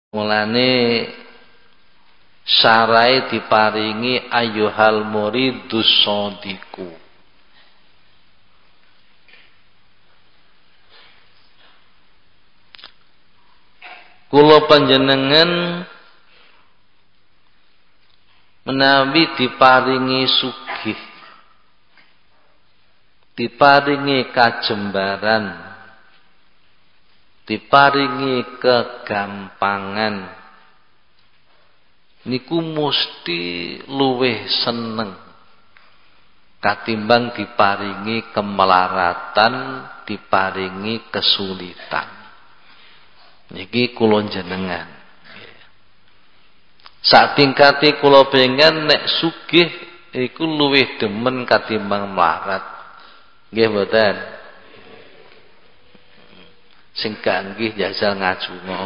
Mulane sarai diparingi ayyuhal muridus shadiqu. Kula panjenengan menawi diparingi sugih, diparingi kajembaran, diparingi kegampangan, niku mesti luwih seneng katimbang diparingi kemelaratan, diparingi kesulitan. Niki kula jenengan. Sak tingkate kula pengen nek sugih iku luwih demen katimbang melarat. Nggih mboten? Sing kanggih jajal ngajungo.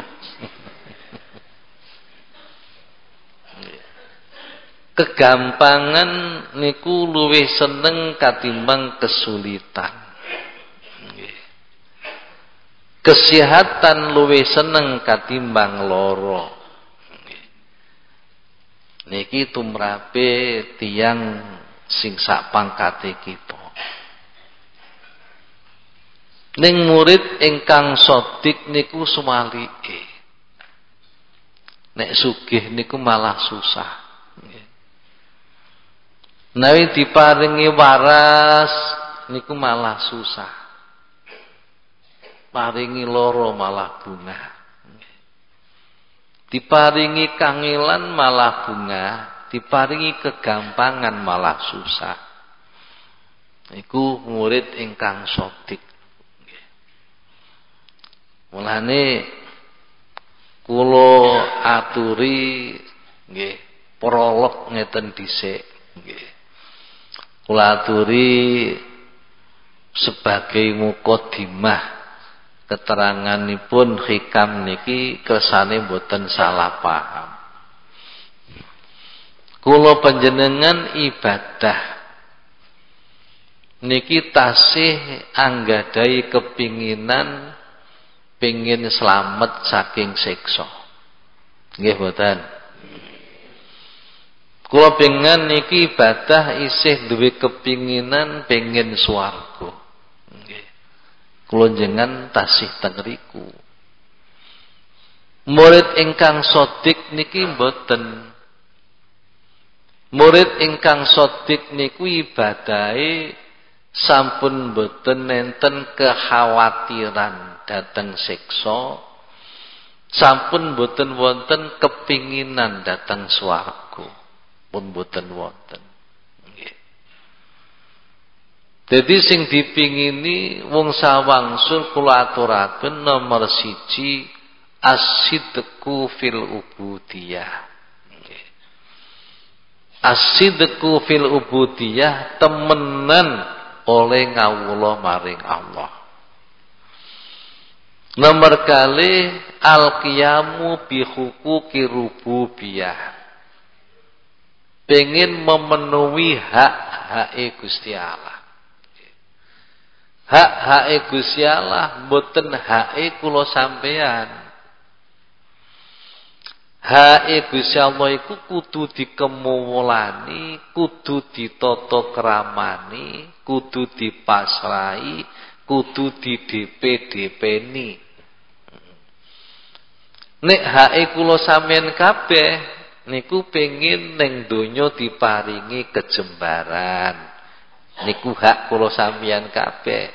Kegampangan niku luwih seneng katimbang kesulitan. Kesehatan luwih seneng katimbang loro. Niki tumrape tiyang sing sak pangkate kita. Ning murid ingkang sodik niku sumalike. Nek sugih niku malah susah. Nawi diparingi waras niku malah susah. Paringi loro malah bunga. Diparingi kangelan malah bunga, diparingi kegampangan malah susah. Iku murid ingkang sodik. Mulane kula aturi nggih prolog ngeten dhisik nggih. Kula aturi sebagai mukadimah keteranganipun hikam niki kersane mboten salah paham. Kula panjenengan ibadah niki tasih anggadai kepinginan pengin selamat saking siksa. Nggih mboten? Kula pengen niki ibadah isih duwe kepinginan pengin swarga. Kula jenengan tasih teng riku. Murid ingkang sodik niki mboten. Murid ingkang sodik niku ibadahe sampun mboten nenten kekhawatiran dhateng siksa. Sampun mboten wonten kepinginan dhateng swarga. Pun mboten wonten. Jadi sing dipingini wong sawangsul kula aturaken nomor 1 as-sidqu fil ubudiyah. As-sidqu fil ubudiyah temenan oleh ngawula maring Allah. Nomor kali al-qiyamu bi huquqi rububiyah. Pengen memenuhi hak-hake Gusti Allah. Hak-hake Gusti Allah mboten hake kula sampean. Hake Gusti Allah iku kudu dikemulani, kudu ditata kramani, kudu dipasrahi, kudu di-DP-DP-ni. Nek hake kula sampean kabeh niku pengin ning donya diparingi kejembaran. Niku hak kula sampeyan kabeh.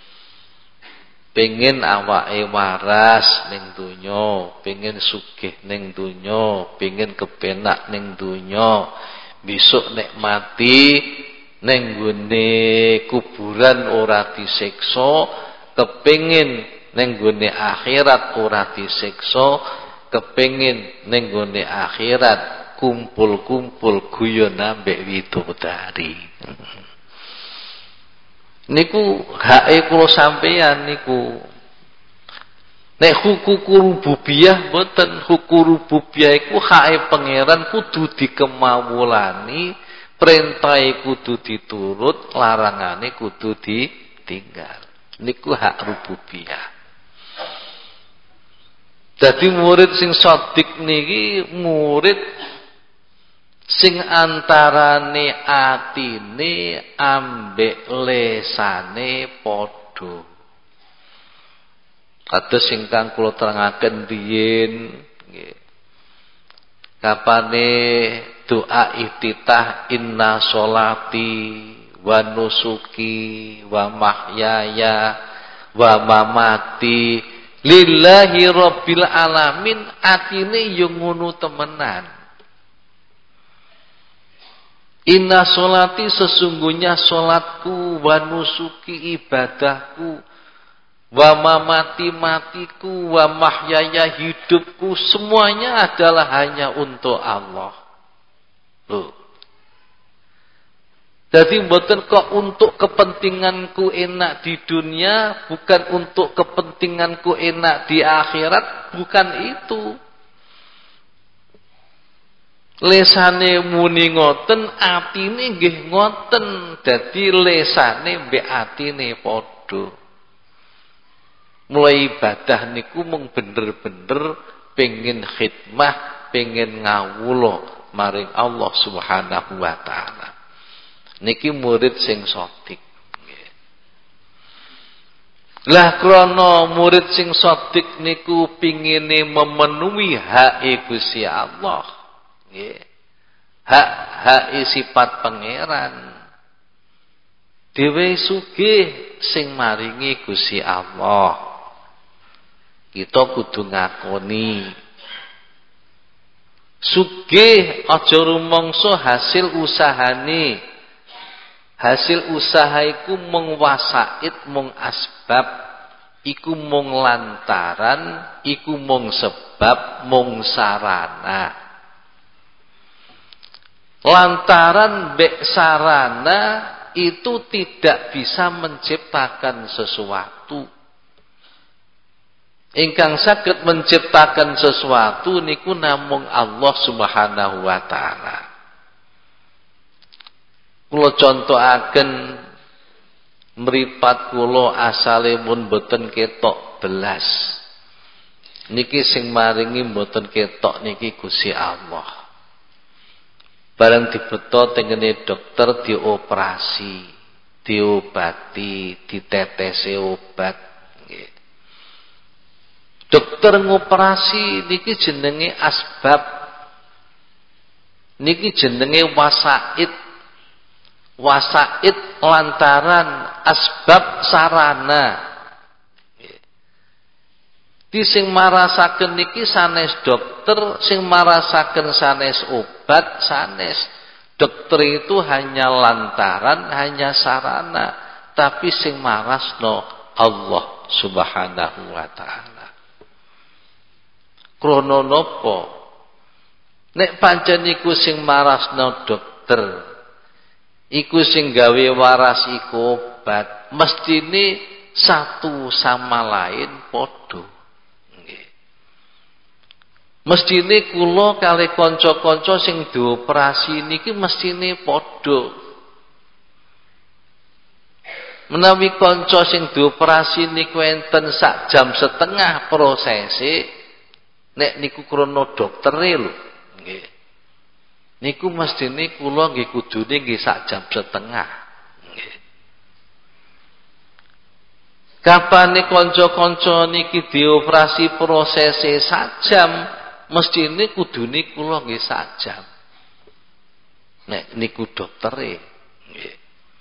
Pengen awake waras ning donya, pengen sugih ning donya, pengen kepenak ning donya. Besok nek mati ning gone kuburan ora disiksa, kepengin ning gone akhirat ora disiksa, kepengin ning gone akhirat kumpul-kumpul guyon ambek widodari. Niku hake kula sampeyan niku. Nek hukum rububiyah mboten, hukum rububiyah iku hake pangeran kudu dikemawulani, perintahe kudu diturut, larangane kudu ditinggal. Niku hak rububiyah. Dadi murid sing sodik niki murid sing antarane atine ambek lesane padha. Kados ingkang kula terangaken biyen nggih. Kapane doa iftitah inna sholati wa nusuki wa mahyaya wa mamati lillahi rabbil alamin, atine yo ngono temenan. Inna sholati, sesungguhnya sholatku, wa nusuki, ibadahku, wa mamati, matiku, wa mahyaya, hidupku, semuanya adalah hanya untuk Allah. Loh. Jadi mboten kok untuk kepentinganku enak di dunia, bukan untuk kepentinganku enak di akhirat, bukan itu. Lesane muni ngoten, atine nggih ngoten. Dadi lesane mbek atine padha. Mulai ibadah niku mung bener-bener pengen khidmah, pengen ngawula maring Allah Subhanahu wa taala. Niki murid sing sodik. Lah krana murid sing sodik niku pingine memenuhi hak Gusti Allah. Nggih. Hak sifat pangeran. Dhewe sugih sing maringi Gusti Allah. Kita kudu ngakoni. Sugih aja rumangsa hasil usahane. Hasil usaha iku mung wasaid, mung asbab, iku mung lantaran, iku mung sebab, mung sarana. Lantaran mbek sarana itu tidak bisa menciptakan sesuatu. Ingkang saged menciptakan sesuatu niku namung Allah Subhanahu wa taala. Kula contohaken mripat kula asale mun boten ketok belas. Niki sing maringi boten ketok niki Gusti Allah. Barang dibeto tengene dokter dioperasi, diobati, ditetesi obat. Nggih. Dokter ngoperasi niki jenenge asbab. Niki jenenge wasaid. Wasaid lantaran, asbab sarana. Di sing marasaken niki sanes dokter, sing marasaken sanes obat, sanes. Dokter itu hanya lantaran, hanya sarana, tapi sing marasno Allah Subhanahu wa taala. Krana napa? Nek pancen iku sing marasno dokter, iku sing gawe waras iku obat, mestine satu sama lain padha. Nggih. Mestine kula kalih kanca-kanca sing dioperasi niki mestine padha. Menawi kanca sing dioperasi niku enten sak jam setengah prosese, nek niku krana doktere lho. Nggih. Niku mestine kula nggih kudune nggih sak jam setengah. Nggih. Kapane kanca-kanca niki dioperasi prosese sak jam, mestine kudune kula nggih sak jam. Nek niku doktere. Nggih.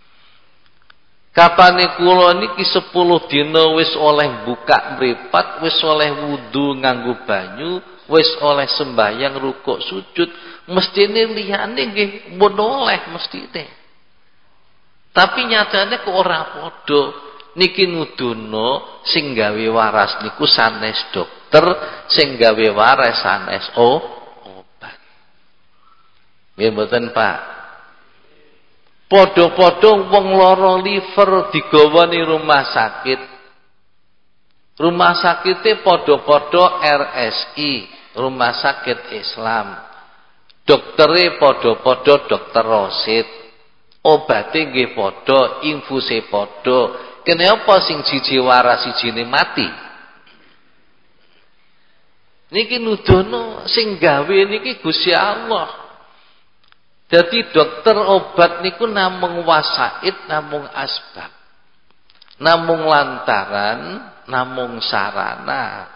Kapane kula niki 10 dina wis oleh buka mripat, wis oleh wudu nganggo banyu, wis oleh sembahyang rukuk sujud, mestine liyane nggih mun oleh mestine. Tapi nyatane kok ora padha. Niki nuduno sing gawe waras niku sanes dokter, sing gawe waras sanes obat. Nggih mboten, Pak? Padha-padha wong lara liver digawani rumah sakit. Rumah sakite padha-padha RSI, Rumah Sakit Islam. Doktere padha-padha Dokter Rosid. Obate nggih padha, infuse padha. Kenapa sing siji waras sijine mati? Niki nudono sing gawe niki Gusti Allah. Jadi dokter obat niku namung wasaid, namung asbab. Namung lantaran, namung sarana.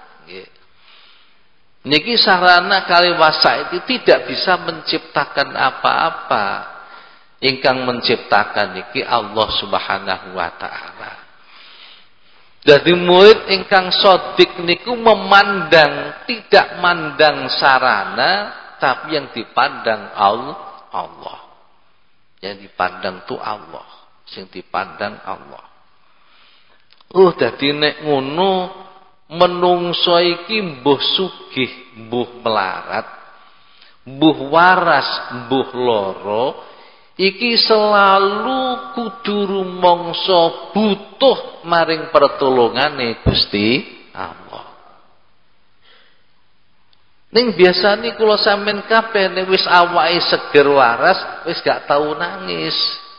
Niki sarana kali wasaid itu tidak bisa menciptakan apa-apa. Ingkang menciptakan niki Allah Subhanahu wa taala. Jadi murid ingkang sodik niku memandang, tidak mandang sarana, tapi yang dipandang Allah. Yang dipandang tu Allah, sing dipandang Allah. Dadi nek ngono menungso iki mbuh sugih, mbuh melarat, mbuh waras, mbuh lara, iki selalu kudu rumangsa butuh maring pertolongane Gusti Allah. Ning biasane kula sampean kabeh nek wis awake seger waras wis gak tau nangis.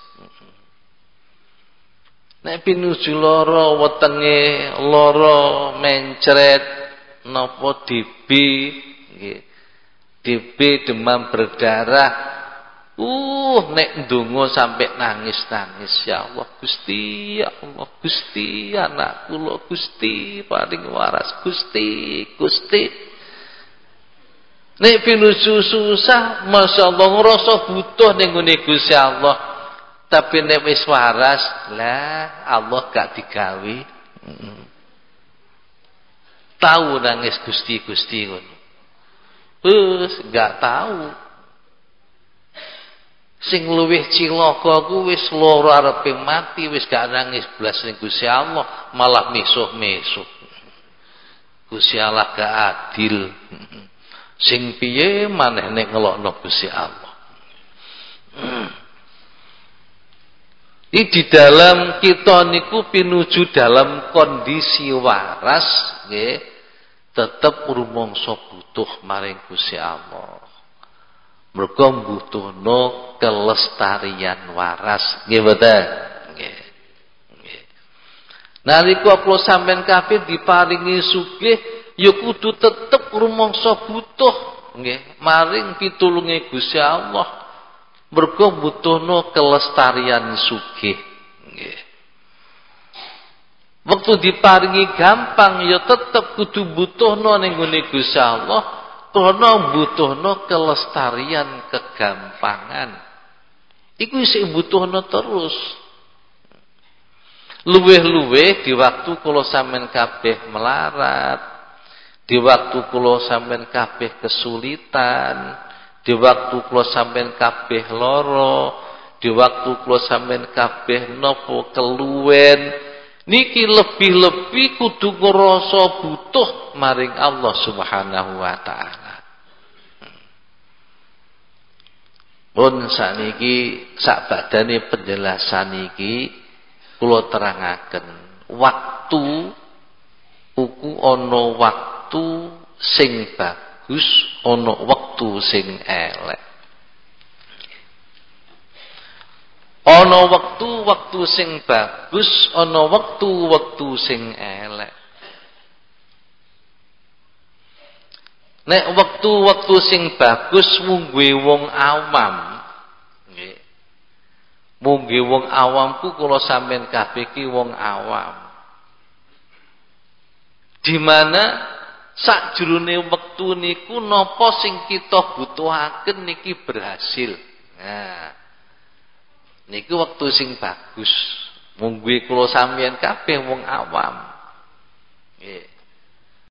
Nek pinuju lara wetenge lara mencret napa DB nggih. DB demam berdarah. Nek ndonga sampai nangis-nangis, ya Allah Gusti, ya Allah Gusti, anak kula Gusti paring waras Gusti, Gusti. Nek pinuju susah, masyaallah ngrasa butuh ning ngene Gusti Allah. Tapi nek wis waras, lah Allah gak digawe. Tahu nangis Gusti ngono. Gak tahu. Sing luwih cilaka ku wis lara arepe mati, wis gak nangis blas ning Gusti Allah, malah misuh-misuh. Gusti Allah gak adil. Sing piye maneh nek ngelokno Gusti Allah. Di dalam kita niku pinuju dalam kondisi waras nggih, tetep rumangsa butuh maring Gusti Allah. Mergo mbutuhno kelestarian waras, nggih mboten? Nggih. Nggih. Nalika kula sampean kabeh diparingi sugih ya kudu tetep rumangsa butuh nggih maring pitulunge Gusti Allah. Mergo butuhno kelestarian sugih nggih. Waktu diparingi gampang ya tetep kudu butuhno ning gone Gusti Allah, krana butuhno kelestarian kegampangan. Iku isih butuhno terus. Luwih-luwih di waktu kula sampean kabeh melarat, di waktu kula sampean kabeh kesulitan, di waktu kula sampean kabeh lara, di waktu kula sampean kabeh napa keluwen, niki lebih-lebih kudu ngrasa butuh maring Allah Subhanahu wa taala. Pun sakniki sak badane penjelasan iki kula terangaken, waktu uku ana waktu sing bagus, ana wektu sing elek. Ana wektu sing bagus, ana wektu sing elek. Nek wektu sing bagus mungguhe wong awam. Nggih. Mungguhe wong awam ku kula sampean kabeh ki wong awam. Di mana sakjroning wektu niku napa sing kita butuhaken niki berhasil. Nah, niku wektu sing bagus. Mungguhe kula sampeyan kabeh wong awam. Nggih.